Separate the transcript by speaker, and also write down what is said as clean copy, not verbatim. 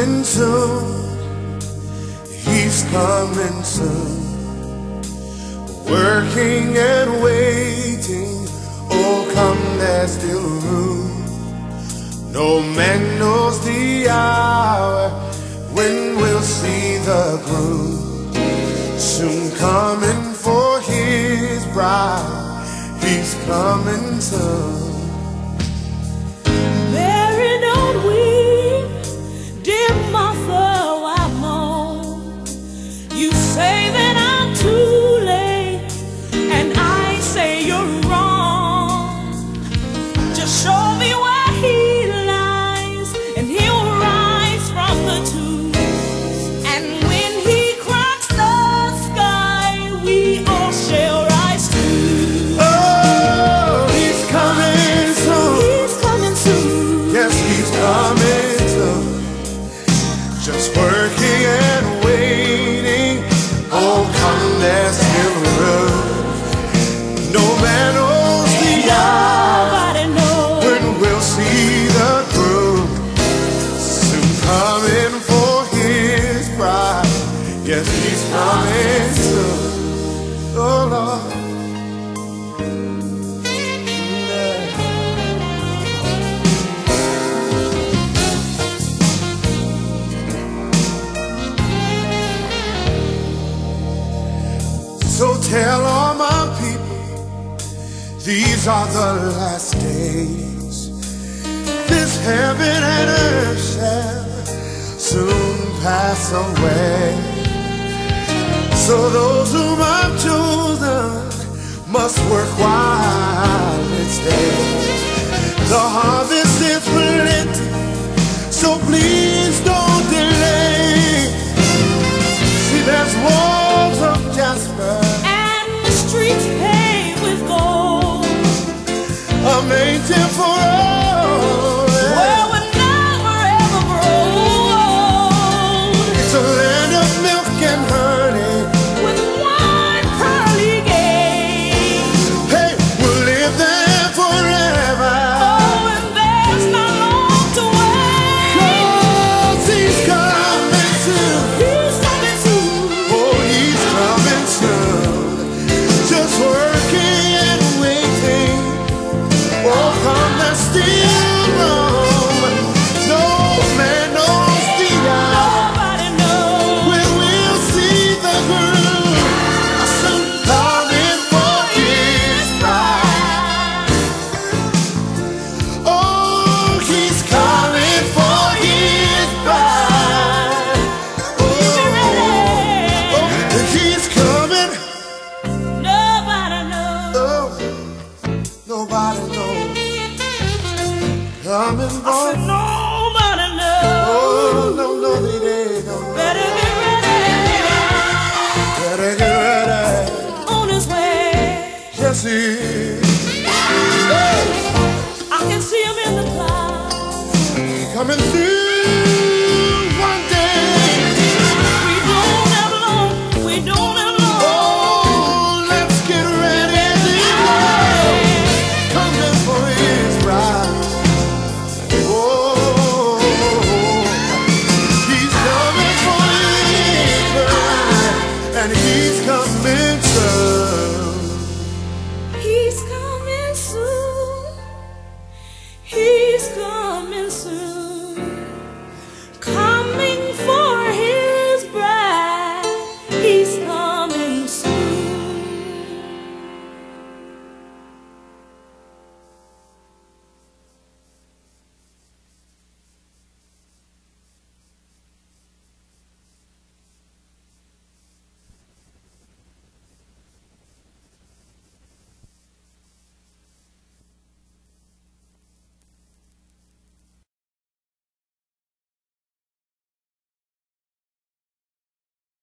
Speaker 1: coming soon. He's coming soon. Working and waiting. Oh, come, there's still room. No man knows the hour when we'll see the groom. Soon coming for his bride. He's coming soon.
Speaker 2: Mary, don't weep, dear mother, why moan? You say that I'm too late, and I say you're wrong. Just show me where he lies, and he'll rise from the tomb. And when he cracks the sky, we all shall rise too.
Speaker 1: Oh, he's coming soon.
Speaker 2: He's coming soon.
Speaker 1: Yes, he's coming soon. Just working and waiting. Oh, come, there's still room. No man knows the hour
Speaker 2: Nobody knows.
Speaker 1: when we'll see the groom. Soon coming for his bride. Yes, he's coming soon. Oh, Lord. So tell all my people, these are the last days. This heaven and earth shall soon pass away. So those whom I've chosen must work while it's day. The harvest is plenty, so please don't